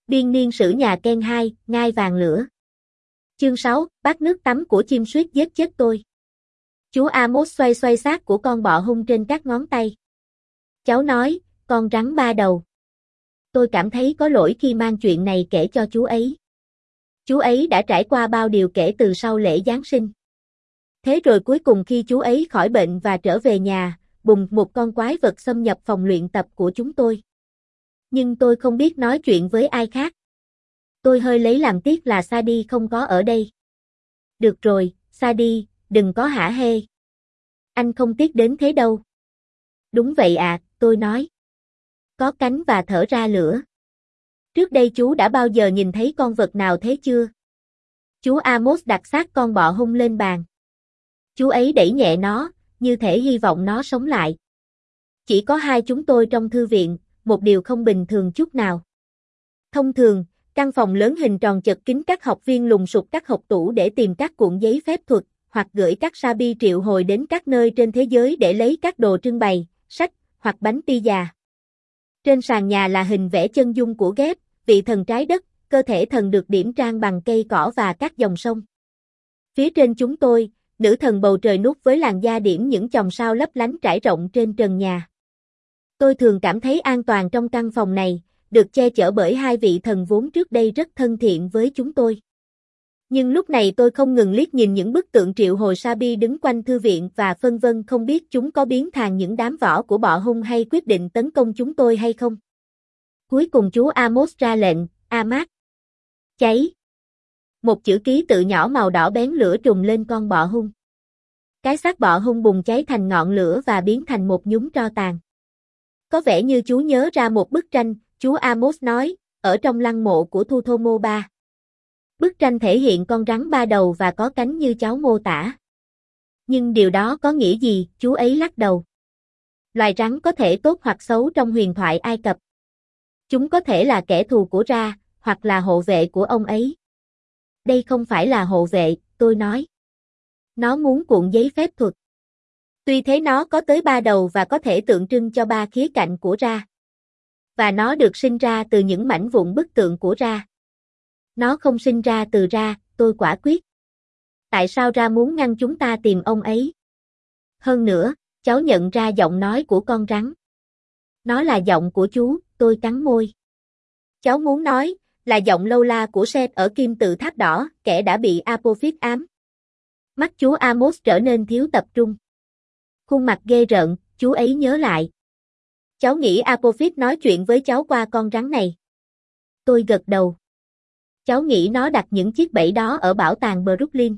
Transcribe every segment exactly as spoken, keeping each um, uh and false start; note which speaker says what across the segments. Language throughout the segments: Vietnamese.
Speaker 1: Biên niên sử nhà Ken hai, ngai vàng lửa. Chương sáu, bát nước tắm của chim suýt giết chết tôi. Chú Amos xoay xoay xác của con bọ hung trên các ngón tay. Cháu nói, con rắn ba đầu. Tôi cảm thấy có lỗi khi mang chuyện này kể cho chú ấy. Chú ấy đã trải qua bao điều kể từ sau lễ Giáng sinh. Thế rồi cuối cùng khi chú ấy khỏi bệnh và trở về nhà, bùng một con quái vật xâm nhập phòng luyện tập của chúng tôi. Nhưng tôi không biết nói chuyện với ai khác. Tôi hơi lấy làm tiếc là Sadie không có ở đây. Được rồi, Sadie, đừng có hả hê. Anh không tiếc đến thế đâu. Đúng vậy ạ, à, tôi nói. Có cánh và thở ra lửa. Trước đây chú đã bao giờ nhìn thấy con vật nào thế chưa? Chú Amos đặt xác con bọ hung lên bàn. Chú ấy đẩy nhẹ nó, như thể hy vọng nó sống lại. Chỉ có hai chúng tôi trong thư viện, một điều không bình thường chút nào. Thông thường, căn phòng lớn hình tròn chật kín các học viên lùng sục các hộc tủ để tìm các cuộn giấy phép thuật, hoặc gửi các sabi triệu hồi đến các nơi trên thế giới để lấy các đồ trưng bày, sách, hoặc bánh pizza. Trên sàn nhà là hình vẽ chân dung của Geb, vị thần trái đất, cơ thể thần được điểm trang bằng cây cỏ và các dòng sông. Phía trên chúng tôi, nữ thần bầu trời nút với làn da điểm những chòm sao lấp lánh trải rộng trên trần nhà. Tôi thường cảm thấy an toàn trong căn phòng này, được che chở bởi hai vị thần vốn trước đây rất thân thiện với chúng tôi. Nhưng lúc này tôi không ngừng liếc nhìn những bức tượng triệu hồi sabi đứng quanh thư viện và phân vân không biết chúng có biến thành những đám vỏ của bọ hung hay quyết định tấn công chúng tôi hay không. Cuối cùng chú Amos ra lệnh, Amat. Cháy. Một chữ ký tự nhỏ màu đỏ bén lửa trùng lên con bọ hung. Cái xác bọ hung bùng cháy thành ngọn lửa và biến thành một nhúm tro tàn. Có vẻ như chú nhớ ra một bức tranh, chú Amos nói, ở trong lăng mộ của Thuthomo ba. Bức tranh thể hiện con rắn ba đầu và có cánh như cháu mô tả. Nhưng điều đó có nghĩa gì, chú ấy lắc đầu. Loài rắn có thể tốt hoặc xấu trong huyền thoại Ai Cập. Chúng có thể là kẻ thù của Ra, hoặc là hộ vệ của ông ấy. Đây không phải là hộ vệ, tôi nói. Nó muốn cuộn giấy phép thuật. Tuy thế nó có tới ba đầu và có thể tượng trưng cho ba khía cạnh của Ra. Và nó được sinh ra từ những mảnh vụn bức tượng của Ra. Nó không sinh ra từ Ra, tôi quả quyết. Tại sao Ra muốn ngăn chúng ta tìm ông ấy? Hơn nữa, cháu nhận ra giọng nói của con rắn. Nó là giọng của chú, tôi cắn môi. Cháu muốn nói, là giọng lâu la của Seth ở kim tự tháp đỏ, kẻ đã bị Apophis ám. Mắt chú Amos trở nên thiếu tập trung. Khuôn mặt ghê rợn, chú ấy nhớ lại. Cháu nghĩ Apophis nói chuyện với cháu qua con rắn này. Tôi gật đầu. Cháu nghĩ nó đặt những chiếc bẫy đó ở bảo tàng Brooklyn.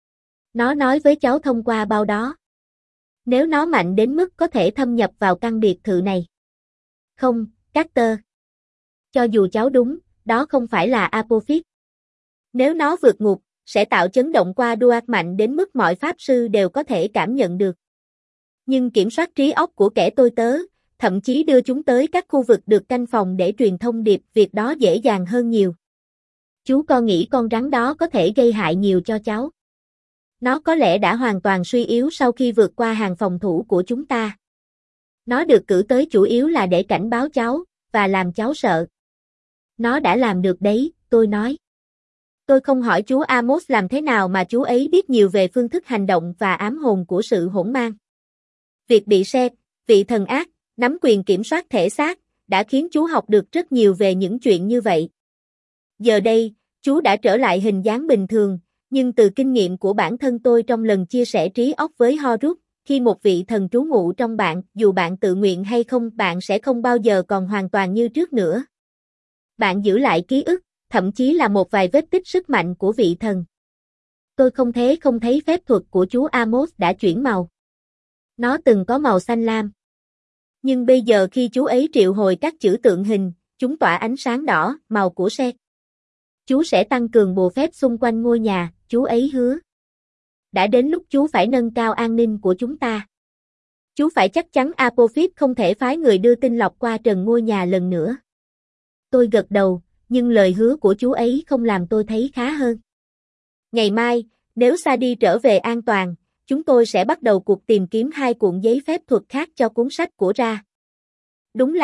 Speaker 1: Nó nói với cháu thông qua bao đó. Nếu nó mạnh đến mức có thể thâm nhập vào căn biệt thự này. Không, Carter. Cho dù cháu đúng, đó không phải là Apophis. Nếu nó vượt ngục, sẽ tạo chấn động qua Duat mạnh đến mức mọi pháp sư đều có thể cảm nhận được. Nhưng kiểm soát trí óc của kẻ tôi tớ, thậm chí đưa chúng tới các khu vực được canh phòng để truyền thông điệp, việc đó dễ dàng hơn nhiều. Chú con nghĩ con rắn đó có thể gây hại nhiều cho cháu. Nó có lẽ đã hoàn toàn suy yếu sau khi vượt qua hàng phòng thủ của chúng ta. Nó được cử tới chủ yếu là để cảnh báo cháu, và làm cháu sợ. Nó đã làm được đấy, tôi nói. Tôi không hỏi chú Amos làm thế nào mà chú ấy biết nhiều về phương thức hành động và ám hồn của sự hỗn mang. Việc bị Seth, vị thần ác, nắm quyền kiểm soát thể xác, đã khiến chú học được rất nhiều về những chuyện như vậy. Giờ đây, chú đã trở lại hình dáng bình thường, nhưng từ kinh nghiệm của bản thân tôi trong lần chia sẻ trí óc với Horus, khi một vị thần trú ngụ trong bạn, dù bạn tự nguyện hay không, bạn sẽ không bao giờ còn hoàn toàn như trước nữa. Bạn giữ lại ký ức, thậm chí là một vài vết tích sức mạnh của vị thần. Tôi không thế không thấy phép thuật của chú Amos đã chuyển màu. Nó từng có màu xanh lam. Nhưng bây giờ khi chú ấy triệu hồi các chữ tượng hình, chúng tỏa ánh sáng đỏ, màu của Seth. Chú sẽ tăng cường bùa phép xung quanh ngôi nhà, chú ấy hứa. Đã đến lúc chú phải nâng cao an ninh của chúng ta. Chú phải chắc chắn Apophis không thể phái người đưa tinh lọc qua trần ngôi nhà lần nữa. Tôi gật đầu, nhưng lời hứa của chú ấy không làm tôi thấy khá hơn. Ngày mai, nếu Sadie trở về an toàn, chúng tôi sẽ bắt đầu cuộc tìm kiếm hai cuộn giấy phép thuật khác cho cuốn sách của Ra. Đúng là,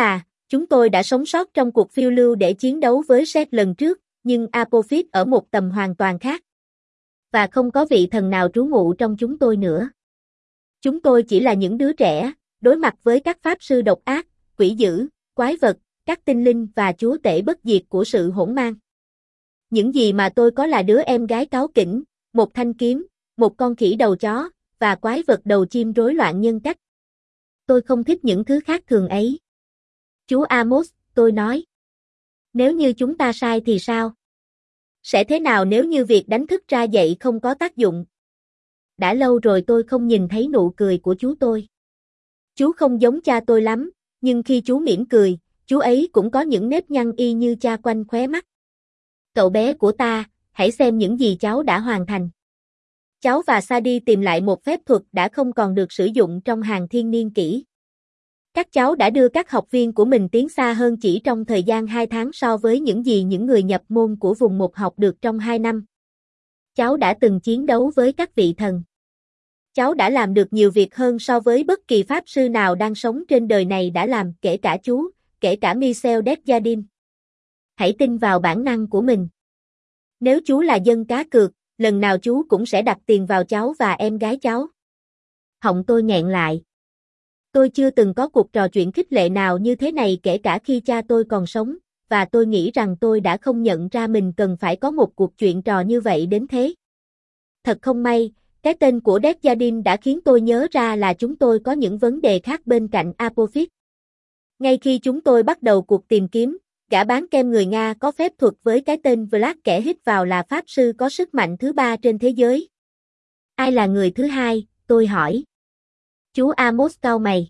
Speaker 1: Chúng tôi đã sống sót trong cuộc phiêu lưu để chiến đấu với Seth lần trước, nhưng Apophis ở một tầm hoàn toàn khác. Và không có vị thần nào trú ngụ trong chúng tôi nữa. Chúng tôi chỉ là những đứa trẻ, đối mặt với các pháp sư độc ác, quỷ dữ, quái vật, các tinh linh và chúa tể bất diệt của sự hỗn mang. Những gì mà tôi có là đứa em gái cáu kỉnh, một thanh kiếm, một con khỉ đầu chó, và quái vật đầu chim rối loạn nhân cách. Tôi không thích những thứ khác thường ấy. Chú Amos, tôi nói. Nếu như chúng ta sai thì sao? Sẽ thế nào nếu như việc đánh thức ra dậy không có tác dụng? Đã lâu rồi tôi không nhìn thấy nụ cười của chú tôi. Chú không giống cha tôi lắm, nhưng khi chú mỉm cười, chú ấy cũng có những nếp nhăn y như cha quanh khóe mắt. Cậu bé của ta, hãy xem những gì cháu đã hoàn thành. Cháu và Sadie tìm lại một phép thuật đã không còn được sử dụng trong hàng thiên niên kỷ. Các cháu đã đưa các học viên của mình tiến xa hơn chỉ trong thời gian hai tháng so với những gì những người nhập môn của vùng một học được trong hai năm. Cháu đã từng chiến đấu với các vị thần. Cháu đã làm được nhiều việc hơn so với bất kỳ pháp sư nào đang sống trên đời này đã làm, kể cả chú, kể cả Michel Desjardins. Hãy tin vào bản năng của mình. Nếu chú là dân cá cược, lần nào chú cũng sẽ đặt tiền vào cháu và em gái cháu. Họng tôi nghẹn lại. Tôi chưa từng có cuộc trò chuyện khích lệ nào như thế này kể cả khi cha tôi còn sống, và tôi nghĩ rằng tôi đã không nhận ra mình cần phải có một cuộc chuyện trò như vậy đến thế. Thật không may, cái tên của Desjardins đã khiến tôi nhớ ra là chúng tôi có những vấn đề khác bên cạnh Apophis. Ngay khi chúng tôi bắt đầu cuộc tìm kiếm, gã bán kem người Nga có phép thuật với cái tên Vlad kẻ hít vào là pháp sư có sức mạnh thứ ba trên thế giới. Ai là người thứ hai, tôi hỏi. Chú Amos cau mày.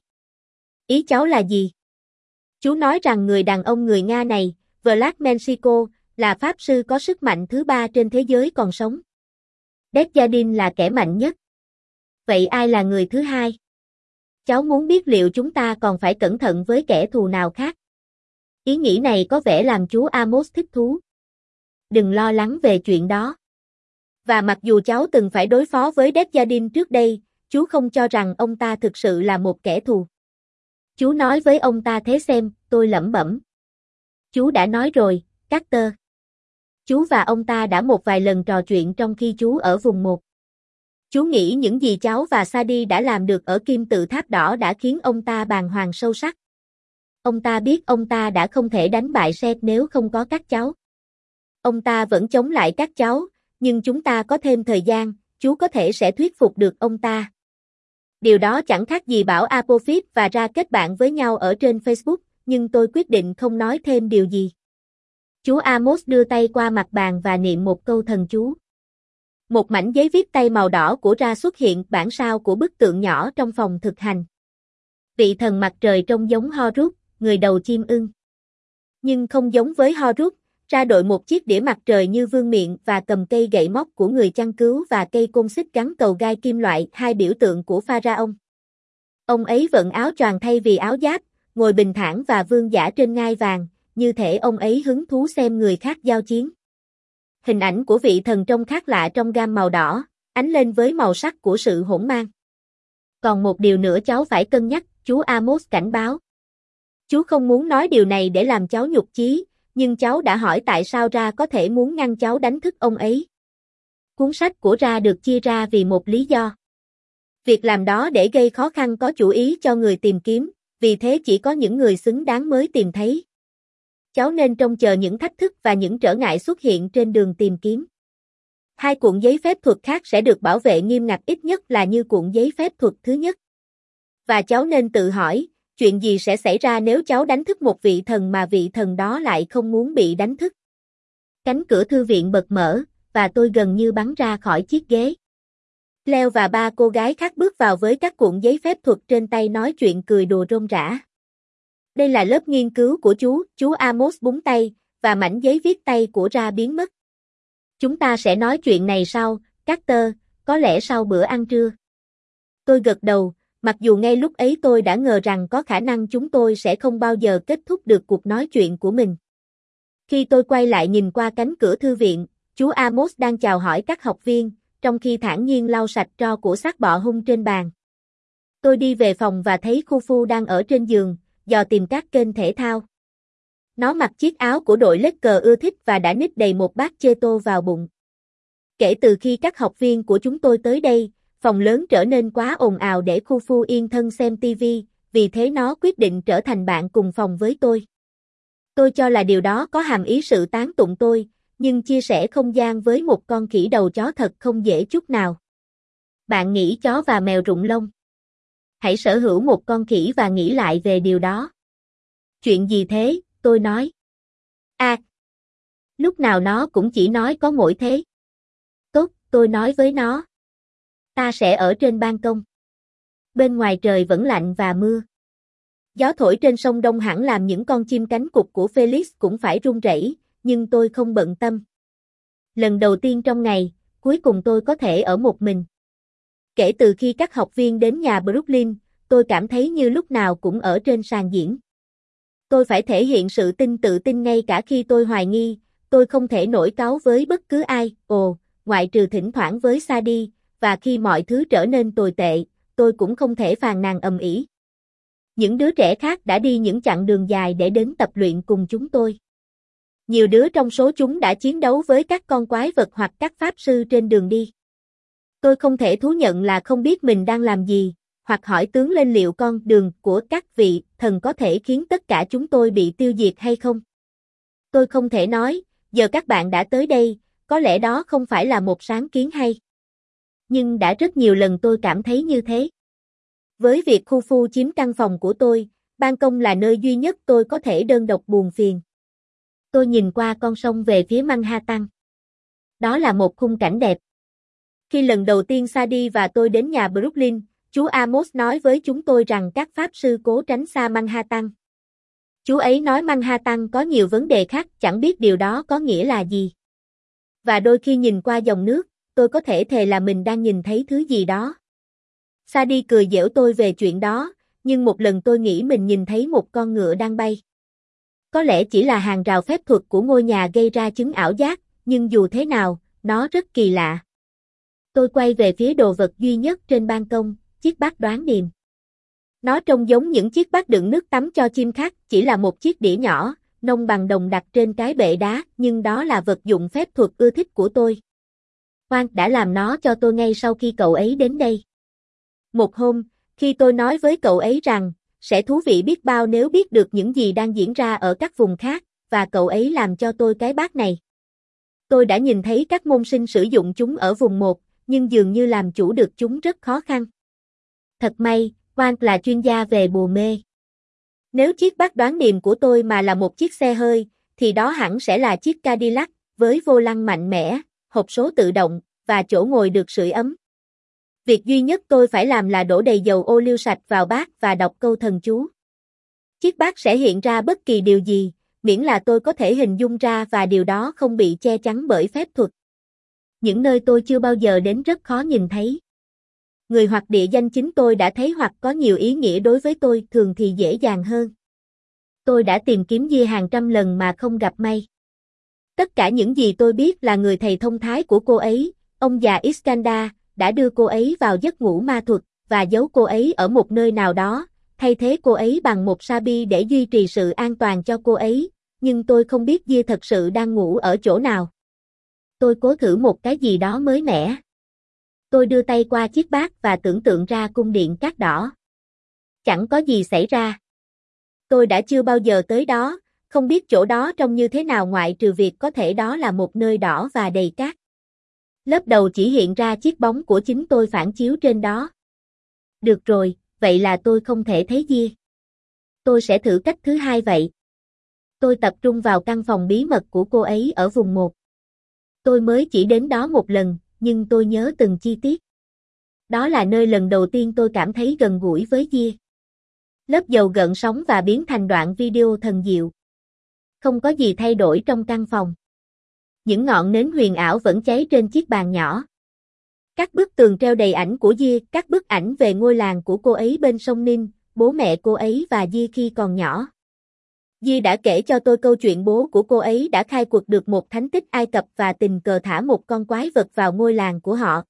Speaker 1: Ý cháu là gì? Chú nói rằng người đàn ông người Nga này, Vlad Menshikov, là pháp sư có sức mạnh thứ ba trên thế giới còn sống. Desjardins là kẻ mạnh nhất. Vậy ai là người thứ hai? Cháu muốn biết liệu chúng ta còn phải cẩn thận với kẻ thù nào khác? Ý nghĩ này có vẻ làm chú Amos thích thú. Đừng lo lắng về chuyện đó. Và mặc dù cháu từng phải đối phó với Desjardins trước đây, chú không cho rằng ông ta thực sự là một kẻ thù. Chú nói với ông ta thế xem, tôi lẩm bẩm. Chú đã nói rồi, Carter. Chú và ông ta đã một vài lần trò chuyện trong khi chú ở vùng một. Chú nghĩ những gì cháu và Sadie đã làm được ở kim tự tháp đỏ đã khiến ông ta bàng hoàng sâu sắc. Ông ta biết ông ta đã không thể đánh bại Seth nếu không có các cháu. Ông ta vẫn chống lại các cháu, nhưng chúng ta có thêm thời gian, chú có thể sẽ thuyết phục được ông ta. Điều đó chẳng khác gì bảo Apophis và ra kết bạn với nhau ở trên Facebook, nhưng tôi quyết định không nói thêm điều gì. Chú Amos đưa tay qua mặt bàn và niệm một câu thần chú. Một mảnh giấy viết tay màu đỏ của Ra xuất hiện bản sao của bức tượng nhỏ trong phòng thực hành. Vị thần mặt trời trông giống Horus, người đầu chim ưng. Nhưng không giống với Horus, Ra đội một chiếc đĩa mặt trời như vương miện và cầm cây gậy móc của người chăn cứu và cây côn xích gắn cầu gai kim loại, hai biểu tượng của Pharaoh. Ông ấy vận áo choàng thay vì áo giáp, ngồi bình thản và vương giả trên ngai vàng, như thể ông ấy hứng thú xem người khác giao chiến. Hình ảnh của vị thần trông khác lạ trong gam màu đỏ, ánh lên với màu sắc của sự hỗn mang. Còn một điều nữa cháu phải cân nhắc, chú Amos cảnh báo. Chú không muốn nói điều này để làm cháu nhục chí, nhưng cháu đã hỏi tại sao Ra có thể muốn ngăn cháu đánh thức ông ấy. Cuốn sách của Ra được chia ra vì một lý do. Việc làm đó để gây khó khăn có chủ ý cho người tìm kiếm, vì thế chỉ có những người xứng đáng mới tìm thấy. Cháu nên trông chờ những thách thức và những trở ngại xuất hiện trên đường tìm kiếm. Hai cuộn giấy phép thuật khác sẽ được bảo vệ nghiêm ngặt ít nhất là như cuộn giấy phép thuật thứ nhất. Và cháu nên tự hỏi, chuyện gì sẽ xảy ra nếu cháu đánh thức một vị thần mà vị thần đó lại không muốn bị đánh thức. Cánh cửa thư viện bật mở, và tôi gần như bắn ra khỏi chiếc ghế. Leo và ba cô gái khác bước vào với các cuộn giấy phép thuật trên tay nói chuyện cười đùa rôm rả. Đây là lớp nghiên cứu của chú, chú Amos búng tay, và mảnh giấy viết tay của Ra biến mất. Chúng ta sẽ nói chuyện này sau, Carter, có lẽ sau bữa ăn trưa. Tôi gật đầu, mặc dù ngay lúc ấy tôi đã ngờ rằng có khả năng chúng tôi sẽ không bao giờ kết thúc được cuộc nói chuyện của mình. Khi tôi quay lại nhìn qua cánh cửa thư viện, chú Amos đang chào hỏi các học viên, trong khi thản nhiên lau sạch tro của xác bọ hung trên bàn. Tôi đi về phòng và thấy Khufu đang ở trên giường, dò tìm các kênh thể thao. Nó mặc chiếc áo của đội Lakers ưa thích và đã nít đầy một bát Cheeto vào bụng. Kể từ khi các học viên của chúng tôi tới đây, phòng lớn trở nên quá ồn ào để Khu Phu yên thân xem ti vi, vì thế nó quyết định trở thành bạn cùng phòng với tôi. Tôi cho là điều đó có hàm ý sự tán tụng tôi, nhưng chia sẻ không gian với một con khỉ đầu chó thật không dễ chút nào. Bạn nghĩ chó và mèo rụng lông? Hãy sở hữu một con khỉ và nghĩ lại về điều đó. Chuyện gì thế, tôi nói. À, lúc nào nó cũng chỉ nói có mỗi thế. Tốt, tôi nói với nó. Ta sẽ ở trên ban công. Bên ngoài trời vẫn lạnh và mưa. Gió thổi trên sông Đông hẳn làm những con chim cánh cụt của Felix cũng phải run rẩy, nhưng tôi không bận tâm. Lần đầu tiên trong ngày, cuối cùng tôi có thể ở một mình. Kể từ khi các học viên đến nhà Brooklyn, tôi cảm thấy như lúc nào cũng ở trên sàn diễn. Tôi phải thể hiện sự tin tự tin ngay cả khi tôi hoài nghi, tôi không thể nổi cáu với bất cứ ai, ồ, ngoại trừ thỉnh thoảng với Sadie, và khi mọi thứ trở nên tồi tệ, tôi cũng không thể phàn nàn ầm ĩ. Những đứa trẻ khác đã đi những chặng đường dài để đến tập luyện cùng chúng tôi. Nhiều đứa trong số chúng đã chiến đấu với các con quái vật hoặc các pháp sư trên đường đi. Tôi không thể thú nhận là không biết mình đang làm gì, hoặc hỏi tướng lên liệu con đường của các vị thần có thể khiến tất cả chúng tôi bị tiêu diệt hay không. Tôi không thể nói, giờ các bạn đã tới đây, có lẽ đó không phải là một sáng kiến hay. Nhưng đã rất nhiều lần tôi cảm thấy như thế. Với việc Khu Phu chiếm căn phòng của tôi, ban công là nơi duy nhất tôi có thể đơn độc buồn phiền. Tôi nhìn qua con sông về phía Manhattan. Đó là một khung cảnh đẹp. Khi lần đầu tiên Sadie và tôi đến nhà Brooklyn, chú Amos nói với chúng tôi rằng các pháp sư cố tránh xa Manhattan. Chú ấy nói Manhattan có nhiều vấn đề khác, chẳng biết điều đó có nghĩa là gì. Và đôi khi nhìn qua dòng nước, tôi có thể thề là mình đang nhìn thấy thứ gì đó. Sadie cười giễu tôi về chuyện đó, nhưng một lần tôi nghĩ mình nhìn thấy một con ngựa đang bay. Có lẽ chỉ là hàng rào phép thuật của ngôi nhà gây ra chứng ảo giác, nhưng dù thế nào, nó rất kỳ lạ. Tôi quay về phía đồ vật duy nhất trên ban công, chiếc bát đoán điềm. Nó trông giống những chiếc bát đựng nước tắm cho chim khác, chỉ là một chiếc đĩa nhỏ, nông bằng đồng đặt trên cái bệ đá, nhưng đó là vật dụng phép thuật ưa thích của tôi. Juan đã làm nó cho tôi ngay sau khi cậu ấy đến đây. Một hôm, khi tôi nói với cậu ấy rằng, sẽ thú vị biết bao nếu biết được những gì đang diễn ra ở các vùng khác, và cậu ấy làm cho tôi cái bát này. Tôi đã nhìn thấy các môn sinh sử dụng chúng ở vùng một, nhưng dường như làm chủ được chúng rất khó khăn. Thật may, Juan là chuyên gia về bùa mê. Nếu chiếc bát đoán điềm của tôi mà là một chiếc xe hơi, thì đó hẳn sẽ là chiếc Cadillac, với vô lăng mạnh mẽ, hộp số tự động, và chỗ ngồi được sưởi ấm. Việc duy nhất tôi phải làm là đổ đầy dầu ô liu sạch vào bát và đọc câu thần chú. Chiếc bát sẽ hiện ra bất kỳ điều gì, miễn là tôi có thể hình dung ra và điều đó không bị che chắn bởi phép thuật. Những nơi tôi chưa bao giờ đến rất khó nhìn thấy. Người hoặc địa danh chính tôi đã thấy hoặc có nhiều ý nghĩa đối với tôi thường thì dễ dàng hơn. Tôi đã tìm kiếm Gia hàng trăm lần mà không gặp may. Tất cả những gì tôi biết là người thầy thông thái của cô ấy, ông già Iskandar, đã đưa cô ấy vào giấc ngủ ma thuật, và giấu cô ấy ở một nơi nào đó, thay thế cô ấy bằng một Sabi để duy trì sự an toàn cho cô ấy, nhưng tôi không biết Gia thật sự đang ngủ ở chỗ nào. Tôi cố thử một cái gì đó mới mẻ. Tôi đưa tay qua chiếc bát và tưởng tượng ra cung điện cát đỏ. Chẳng có gì xảy ra. Tôi đã chưa bao giờ tới đó, không biết chỗ đó trông như thế nào ngoại trừ việc có thể đó là một nơi đỏ và đầy cát. Lớp đầu chỉ hiện ra chiếc bóng của chính tôi phản chiếu trên đó. Được rồi, vậy là tôi không thể thấy Gia. Tôi sẽ thử cách thứ hai vậy. Tôi tập trung vào căn phòng bí mật của cô ấy ở vùng một. Tôi mới chỉ đến đó một lần, nhưng tôi nhớ từng chi tiết. Đó là nơi lần đầu tiên tôi cảm thấy gần gũi với Gia. Lớp dầu gợn sóng và biến thành đoạn video thần diệu. Không có gì thay đổi trong căn phòng. Những ngọn nến huyền ảo vẫn cháy trên chiếc bàn nhỏ. Các bức tường treo đầy ảnh của Gia, các bức ảnh về ngôi làng của cô ấy bên sông Nin, bố mẹ cô ấy và Gia khi còn nhỏ. Gia đã kể cho tôi câu chuyện bố của cô ấy đã khai quật được một thánh tích Ai Cập và tình cờ thả một con quái vật vào ngôi làng của họ.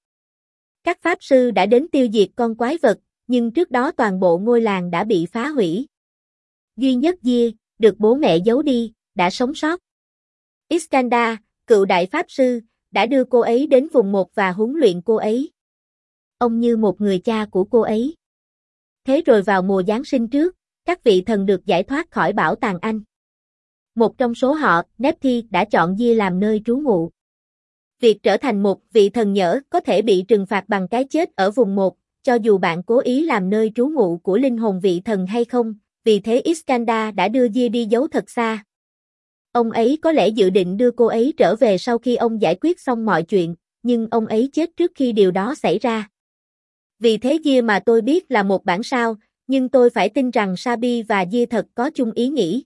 Speaker 1: Các pháp sư đã đến tiêu diệt con quái vật, nhưng trước đó toàn bộ ngôi làng đã bị phá hủy. Duy nhất Diê, được bố mẹ giấu đi, đã sống sót. Iskandar, cựu đại pháp sư, đã đưa cô ấy đến vùng một và huấn luyện cô ấy. Ông như một người cha của cô ấy. Thế rồi vào mùa Giáng sinh trước, các vị thần được giải thoát khỏi bảo tàng Anh. Một trong số họ, Nephthys, đã chọn Diê làm nơi trú ngụ. Việc trở thành một vị thần nhỡ có thể bị trừng phạt bằng cái chết ở vùng một, cho dù bạn cố ý làm nơi trú ngụ của linh hồn vị thần hay không, vì thế Iskandar đã đưa Diê đi giấu thật xa. Ông ấy có lẽ dự định đưa cô ấy trở về sau khi ông giải quyết xong mọi chuyện, nhưng ông ấy chết trước khi điều đó xảy ra. Vì thế Diê mà tôi biết là một bản sao, nhưng tôi phải tin rằng Sabi và Diê thật có chung ý nghĩ.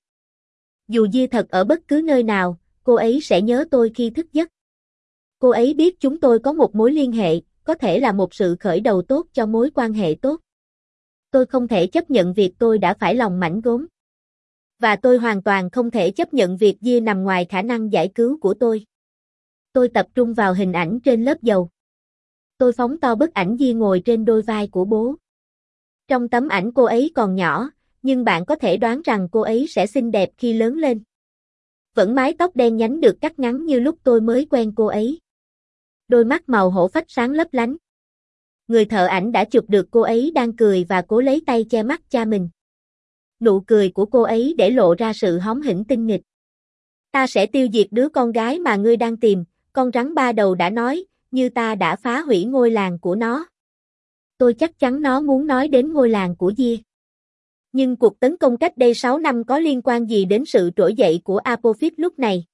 Speaker 1: Dù Diê thật ở bất cứ nơi nào, cô ấy sẽ nhớ tôi khi thức giấc. Cô ấy biết chúng tôi có một mối liên hệ, có thể là một sự khởi đầu tốt cho mối quan hệ tốt. Tôi không thể chấp nhận việc tôi đã phải lòng mảnh gốm. Và tôi hoàn toàn không thể chấp nhận việc Diê nằm ngoài khả năng giải cứu của tôi. Tôi tập trung vào hình ảnh trên lớp dầu. Tôi phóng to bức ảnh Diê ngồi trên đôi vai của bố. Trong tấm ảnh cô ấy còn nhỏ, nhưng bạn có thể đoán rằng cô ấy sẽ xinh đẹp khi lớn lên. Vẫn mái tóc đen nhánh được cắt ngắn như lúc tôi mới quen cô ấy. Đôi mắt màu hổ phách sáng lấp lánh. Người thợ ảnh đã chụp được cô ấy đang cười và cố lấy tay che mắt cha mình. Nụ cười của cô ấy để lộ ra sự hóm hỉnh tinh nghịch. Ta sẽ tiêu diệt đứa con gái mà ngươi đang tìm, con rắn ba đầu đã nói, như ta đã phá hủy ngôi làng của nó. Tôi chắc chắn nó muốn nói đến ngôi làng của Diê. Nhưng cuộc tấn công cách đây sáu năm có liên quan gì đến sự trỗi dậy của Apophis lúc này?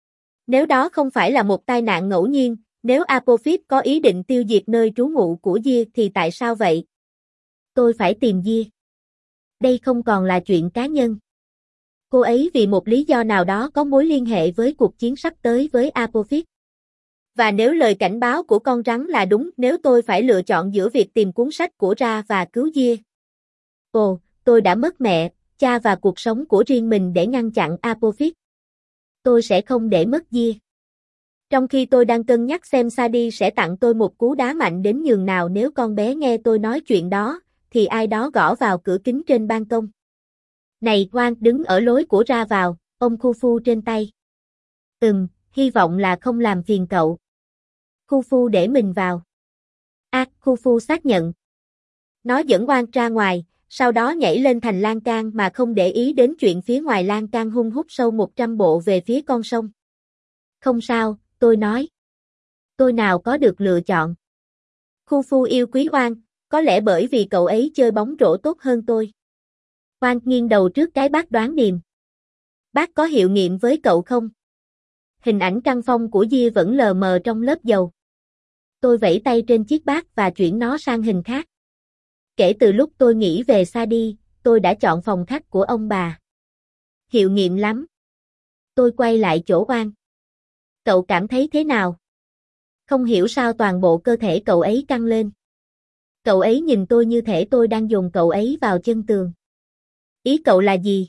Speaker 1: Nếu đó không phải là một tai nạn ngẫu nhiên, nếu Apophis có ý định tiêu diệt nơi trú ngụ của Diê thì tại sao vậy? Tôi phải tìm Diê. Đây không còn là chuyện cá nhân. Cô ấy vì một lý do nào đó có mối liên hệ với cuộc chiến sắp tới với Apophis. Và nếu lời cảnh báo của con rắn là đúng, nếu tôi phải lựa chọn giữa việc tìm cuốn sách của Ra và cứu Diê. Ồ, tôi đã mất mẹ, cha và cuộc sống của riêng mình để ngăn chặn Apophis. Tôi sẽ không để mất Diê. Trong khi tôi đang cân nhắc xem Sadie sẽ tặng tôi một cú đá mạnh đến nhường nào nếu con bé nghe tôi nói chuyện đó, thì ai đó gõ vào cửa kính trên ban công. Này Quan, đứng ở lối của Ra vào, ôm Khufu trên tay. Ừm, hy vọng là không làm phiền cậu. Khufu để mình vào. À, Khufu xác nhận. Nó dẫn Quan ra ngoài, sau đó nhảy lên thành lan can mà không để ý đến chuyện phía ngoài lan can hung hút sâu một trăm bộ về phía con sông. Không sao, tôi nói. Tôi nào có được lựa chọn. Khufu yêu quý Oan, có lẽ bởi vì cậu ấy chơi bóng rổ tốt hơn tôi. Oan nghiêng đầu trước cái bát đoán điềm. Bác có hiệu nghiệm với cậu không? Hình ảnh căn phong của Diê vẫn lờ mờ trong lớp dầu. Tôi vẫy tay trên chiếc bát và chuyển nó sang hình khác. Kể từ lúc tôi nghĩ về Sadie, tôi đã chọn phòng khách của ông bà. Hiệu nghiệm lắm. Tôi quay lại chỗ Oan. Cậu cảm thấy thế nào? Không hiểu sao toàn bộ cơ thể cậu ấy căng lên. Cậu ấy nhìn tôi như thể tôi đang dồn cậu ấy vào chân tường. Ý cậu là gì?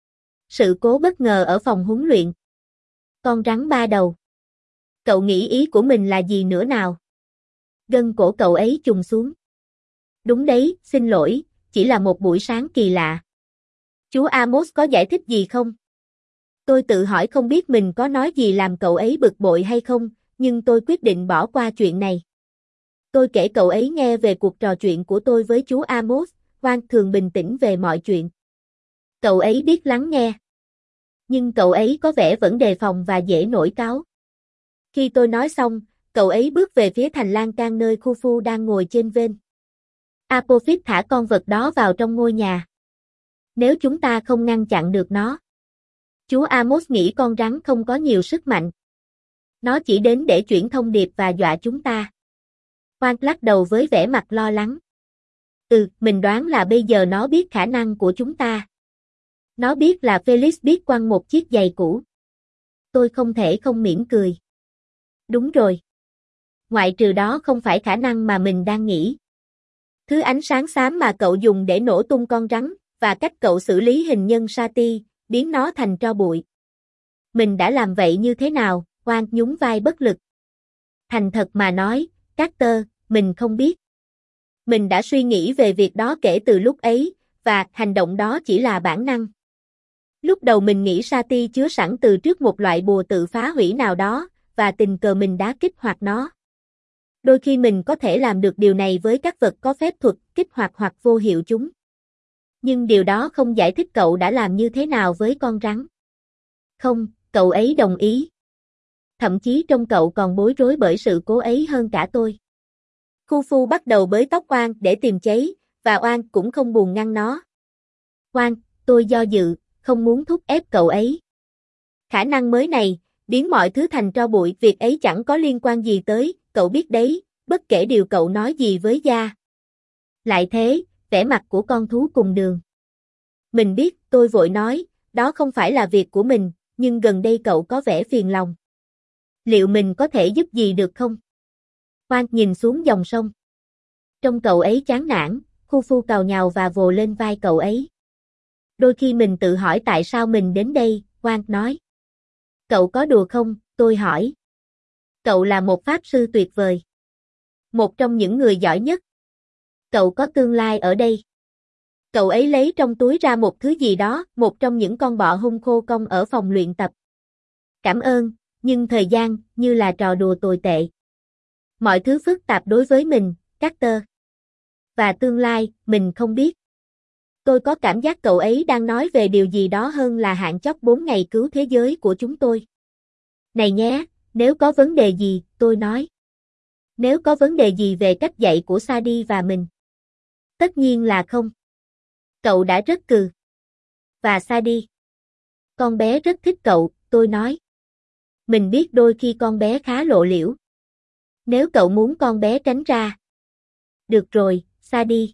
Speaker 1: Sự cố bất ngờ ở phòng huấn luyện. Con rắn ba đầu. Cậu nghĩ ý của mình là gì nữa nào? Gân cổ cậu ấy trùng xuống. Đúng đấy, xin lỗi, chỉ là một buổi sáng kỳ lạ. Chú Amos có giải thích gì không? Tôi tự hỏi không biết mình có nói gì làm cậu ấy bực bội hay không, nhưng tôi quyết định bỏ qua chuyện này. Tôi kể cậu ấy nghe về cuộc trò chuyện của tôi với chú Amos, Hoan thường bình tĩnh về mọi chuyện. Cậu ấy biết lắng nghe. Nhưng cậu ấy có vẻ vẫn đề phòng và dễ nổi cáu. Khi tôi nói xong, cậu ấy bước về phía thành lan can nơi Khufu đang ngồi trên vên. Apophis thả con vật đó vào trong ngôi nhà. Nếu chúng ta không ngăn chặn được nó. Chú Amos nghĩ con rắn không có nhiều sức mạnh. Nó chỉ đến để chuyển thông điệp và dọa chúng ta. Hoan lắc đầu với vẻ mặt lo lắng. Ừ, mình đoán là bây giờ nó biết khả năng của chúng ta. Nó biết là Felix biết quăng một chiếc giày cũ. Tôi không thể không mỉm cười. Đúng rồi. Ngoại trừ đó không phải khả năng mà mình đang nghĩ. Thứ ánh sáng xám mà cậu dùng để nổ tung con rắn, và cách cậu xử lý hình nhân Sati, biến nó thành tro bụi. Mình đã làm vậy như thế nào? Hoan nhún vai bất lực. Thành thật mà nói, Carter, mình không biết. Mình đã suy nghĩ về việc đó kể từ lúc ấy, và hành động đó chỉ là bản năng. Lúc đầu mình nghĩ Sati chứa sẵn từ trước một loại bùa tự phá hủy nào đó, và tình cờ mình đã kích hoạt nó. Đôi khi mình có thể làm được điều này với các vật có phép thuật kích hoạt hoặc vô hiệu chúng. Nhưng điều đó không giải thích cậu đã làm như thế nào với con rắn. Không, cậu ấy đồng ý. Thậm chí trông cậu còn bối rối bởi sự cố ấy hơn cả tôi. Khufu bắt đầu bới tóc Oan để tìm cháy, và Oan cũng không buồn ngăn nó. Oan, tôi do dự, không muốn thúc ép cậu ấy. Khả năng mới này, biến mọi thứ thành tro bụi, việc ấy chẳng có liên quan gì tới, cậu biết đấy, bất kể điều cậu nói gì với Gia. Lại thế, vẻ mặt của con thú cùng đường. Mình biết, tôi vội nói, đó không phải là việc của mình, nhưng gần đây cậu có vẻ phiền lòng. Liệu mình có thể giúp gì được không? Oan nhìn xuống dòng sông. Trông cậu ấy chán nản, Khufu cào nhào và vồ lên vai cậu ấy. Đôi khi mình tự hỏi tại sao mình đến đây, Oan nói. Cậu có đùa không, tôi hỏi. Cậu là một pháp sư tuyệt vời. Một trong những người giỏi nhất. Cậu có tương lai ở đây. Cậu ấy lấy trong túi ra một thứ gì đó, một trong những con bọ hung khô cong ở phòng luyện tập. Cảm ơn, nhưng thời gian, như là trò đùa tồi tệ. Mọi thứ phức tạp đối với mình, Carter. Và tương lai, mình không biết. Tôi có cảm giác cậu ấy đang nói về điều gì đó hơn là hạn chót bốn ngày cứu thế giới của chúng tôi. Này nhé, nếu có vấn đề gì, tôi nói. Nếu có vấn đề gì về cách dạy của Sadie và mình. Tất nhiên là không. Cậu đã rất cừ. Và Sadie. Con bé rất thích cậu, tôi nói. Mình biết đôi khi con bé khá lộ liễu. Nếu cậu muốn con bé tránh ra. Được rồi, Sadie.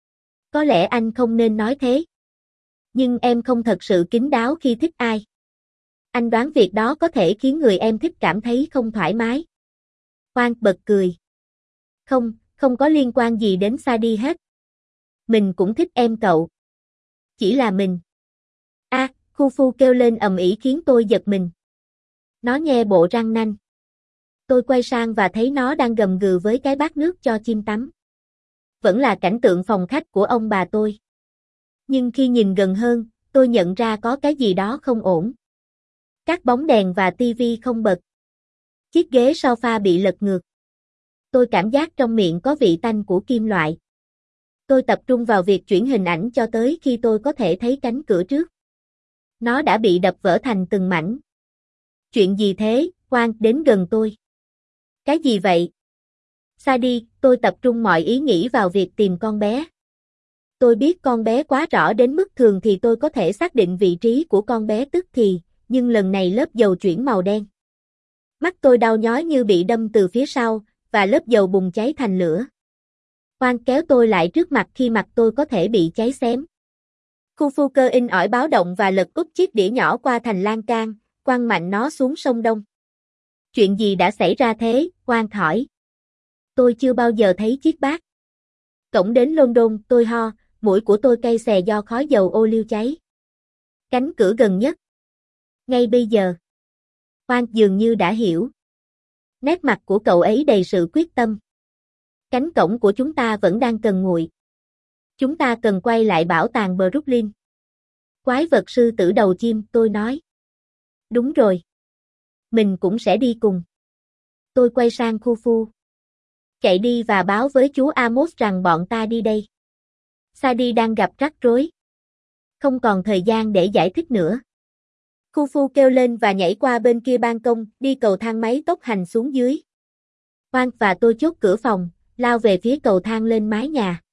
Speaker 1: Có lẽ anh không nên nói thế. Nhưng em không thật sự kín đáo khi thích ai. Anh đoán việc đó có thể khiến người em thích cảm thấy không thoải mái. Oan bật cười. Không, không có liên quan gì đến Sadie hết. Mình cũng thích em cậu. Chỉ là mình. A, à, Khufu kêu lên ầm ĩ khiến tôi giật mình. Nó nhe bộ răng nanh. Tôi quay sang và thấy nó đang gầm gừ với cái bát nước cho chim tắm. Vẫn là cảnh tượng phòng khách của ông bà tôi. Nhưng khi nhìn gần hơn, tôi nhận ra có cái gì đó không ổn. Các bóng đèn và tivi không bật. Chiếc ghế sofa bị lật ngược. Tôi cảm giác trong miệng có vị tanh của kim loại. Tôi tập trung vào việc chuyển hình ảnh cho tới khi tôi có thể thấy cánh cửa trước. Nó đã bị đập vỡ thành từng mảnh. Chuyện gì thế, Oan đến gần tôi. Cái gì vậy? Sadie, tôi tập trung mọi ý nghĩ vào việc tìm con bé. Tôi biết con bé quá rõ đến mức thường thì tôi có thể xác định vị trí của con bé tức thì, nhưng lần này lớp dầu chuyển màu đen. Mắt tôi đau nhói như bị đâm từ phía sau, và lớp dầu bùng cháy thành lửa. Oan kéo tôi lại trước mặt khi mặt tôi có thể bị cháy xém. Khufu cơ in ỏi báo động và lật úp chiếc đĩa nhỏ qua thành lan can, quăng mạnh nó xuống sông Đông. Chuyện gì đã xảy ra thế? Oan hỏi. Tôi chưa bao giờ thấy chiếc bát. Cổng đến London, tôi ho, mũi của tôi cay xè do khói dầu ô liu cháy. Cánh cửa gần nhất. Ngay bây giờ. Oan dường như đã hiểu. Nét mặt của cậu ấy đầy sự quyết tâm. Cánh cổng của chúng ta vẫn đang cần nguội. Chúng ta cần quay lại bảo tàng Brooklyn. Quái vật sư tử đầu chim, tôi nói. Đúng rồi. Mình cũng sẽ đi cùng. Tôi quay sang Khufu. Chạy đi và báo với chú Amos rằng bọn ta đi đây. Sadie đang gặp rắc rối. Không còn thời gian để giải thích nữa. Khufu kêu lên và nhảy qua bên kia ban công, đi cầu thang máy tốc hành xuống dưới. Oan và tôi chốt cửa phòng, lao về phía cầu thang lên mái nhà.